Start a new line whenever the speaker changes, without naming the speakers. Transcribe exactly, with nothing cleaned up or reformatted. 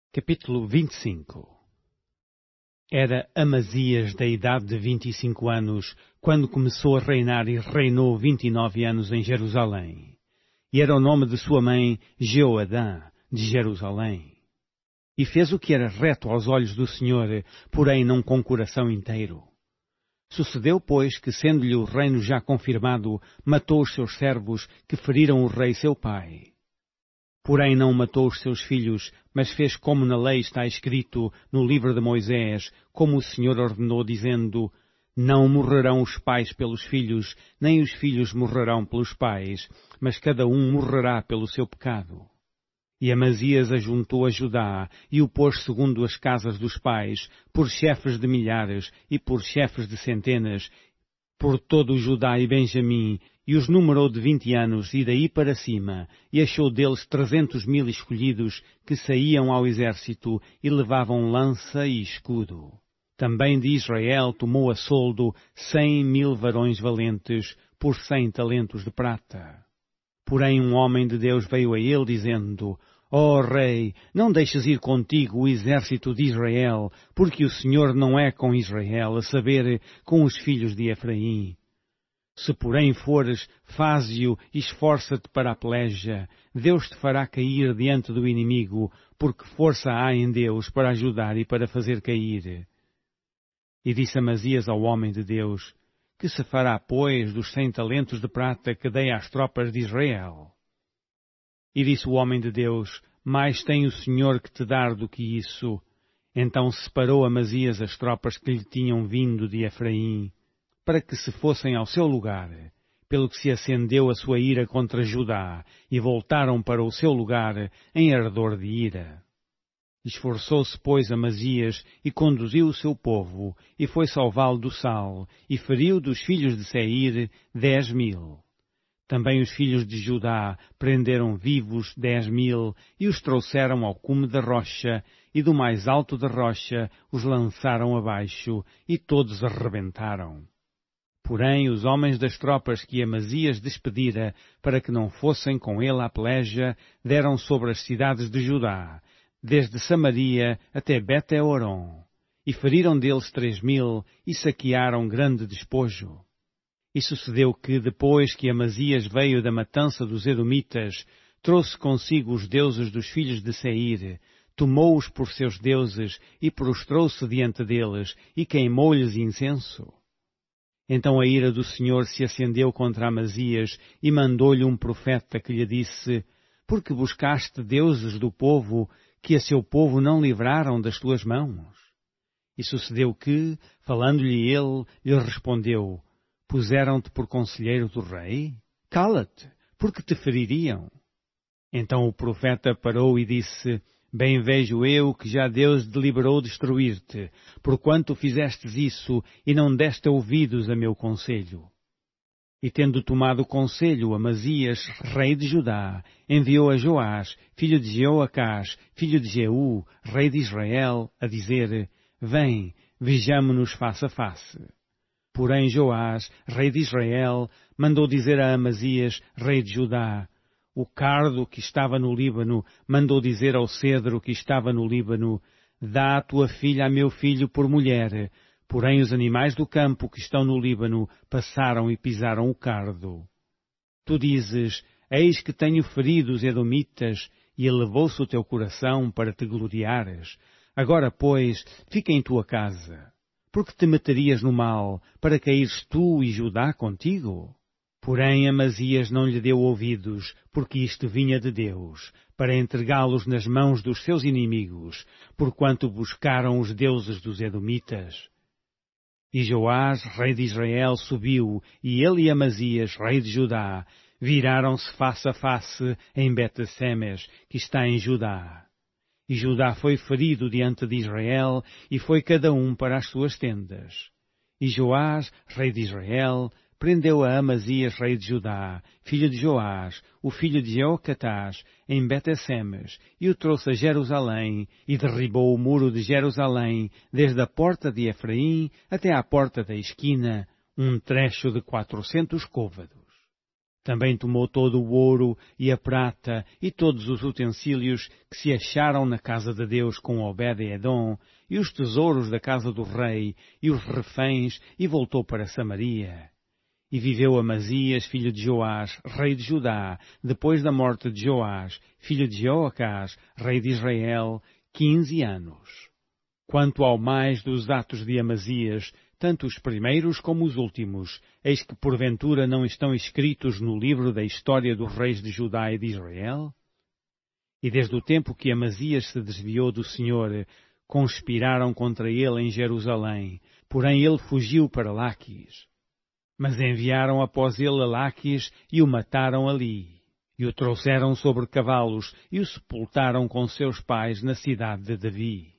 Capítulo vinte e cinco. Era Amazias da idade de vinte e cinco anos, quando começou a reinar e reinou vinte e nove anos em Jerusalém. E era o nome de sua mãe Jeoadã, de Jerusalém. E fez o que era reto aos olhos do Senhor, porém não com coração inteiro. Sucedeu, pois, que, sendo-lhe o reino já confirmado, matou os seus servos que feriram o rei seu pai. Porém não matou os seus filhos, mas fez como na lei está escrito no livro de Moisés, como o Senhor ordenou, dizendo: Não morrerão os pais pelos filhos, nem os filhos morrerão pelos pais, mas cada um morrerá pelo seu pecado. E Amazias ajuntou a Judá, e o pôs segundo as casas dos pais, por chefes de milhares, e por chefes de centenas, por todo o Judá e Benjamim, e os numerou de vinte anos, e daí para cima, e achou deles trezentos mil escolhidos, que saíam ao exército, e levavam lança e escudo. Também de Israel tomou a soldo cem mil varões valentes, por cem talentos de prata. Porém um homem de Deus veio a ele, dizendo: Ó rei, não deixes ir contigo o exército de Israel, porque o Senhor não é com Israel, a saber, com os filhos de Efraim. Se porém fores, faze-o e esforça-te para a peleja. Deus te fará cair diante do inimigo, porque força há em Deus para ajudar e para fazer cair. E disse Amazias ao homem de Deus: Que se fará, pois, dos cem talentos de prata que dei às tropas de Israel? E disse o homem de Deus: Mais tem o Senhor que te dar do que isso. Então separou Amazias as tropas que lhe tinham vindo de Efraim, para que se fossem ao seu lugar, pelo que se acendeu a sua ira contra Judá, e voltaram para o seu lugar em ardor de ira. Esforçou-se, pois, Amazias, e conduziu o seu povo, e foi salvá-lo do sal, e feriu dos filhos de Seir dez mil. Também os filhos de Judá prenderam vivos dez mil, e os trouxeram ao cume da rocha, e do mais alto da rocha os lançaram abaixo, e todos arrebentaram. Porém, os homens das tropas que Amazias despedira, para que não fossem com ele à peleja, deram sobre as cidades de Judá, desde Samaria até Bet-Horon, e feriram deles três mil, e saquearam grande despojo. E sucedeu que, depois que Amazias veio da matança dos Edomitas, trouxe consigo os deuses dos filhos de Seir, tomou-os por seus deuses, e prostrou-se diante deles, e queimou-lhes incenso. Então a ira do Senhor se acendeu contra Amazias, e mandou-lhe um profeta que lhe disse: Porque buscaste deuses do povo, que a seu povo não livraram das tuas mãos? E sucedeu que, falando-lhe ele, lhe respondeu: Puseram-te por conselheiro do rei? Cala-te, porque te feririam. Então o profeta parou e disse: Bem vejo eu que já Deus deliberou destruir-te, porquanto fizestes isso e não deste ouvidos a meu conselho. E tendo tomado conselho, Amazias, rei de Judá, enviou a Joás, filho de Jeoacás, filho de Jeú, rei de Israel, a dizer: Vem, vejamo-nos face a face. Porém Joás, rei de Israel, mandou dizer a Amazias, rei de Judá: O cardo que estava no Líbano mandou dizer ao cedro que estava no Líbano: Dá a tua filha a meu filho por mulher. Porém os animais do campo que estão no Líbano passaram e pisaram o cardo. Tu dizes: Eis que tenho ferido os edomitas, e elevou-se o teu coração para te gloriares. Agora, pois, fica em tua casa. Porque te meterias no mal, para caíres tu e Judá contigo? Porém Amazias não lhe deu ouvidos, porque isto vinha de Deus, para entregá-los nas mãos dos seus inimigos, porquanto buscaram os deuses dos edomitas. E Joás, rei de Israel, subiu, e ele e Amazias, rei de Judá, viraram-se face a face em Bet-Semes, que está em Judá. E Judá foi ferido diante de Israel, e foi cada um para as suas tendas. E Joás, rei de Israel, prendeu a Amazias, rei de Judá, filho de Joás, o filho de Jeocatás, em Bet-Semes, e o trouxe a Jerusalém, e derribou o muro de Jerusalém, desde a porta de Efraim até à porta da esquina, um trecho de quatrocentos côvados. Também tomou todo o ouro e a prata e todos os utensílios que se acharam na casa de Deus com Obed-edom e os tesouros da casa do rei e os reféns e voltou para Samaria. E viveu Amazias, filho de Joás, rei de Judá, depois da morte de Joás, filho de Joacás, rei de Israel, quinze anos. Quanto ao mais dos atos de Amazias, tanto os primeiros como os últimos, eis que porventura não estão escritos no livro da história dos reis de Judá e de Israel? E desde o tempo que Amazias se desviou do Senhor, conspiraram contra ele em Jerusalém, porém ele fugiu para Laquis. Mas enviaram após ele a Laquis e o mataram ali, e o trouxeram sobre cavalos e o sepultaram com seus pais na cidade de Davi.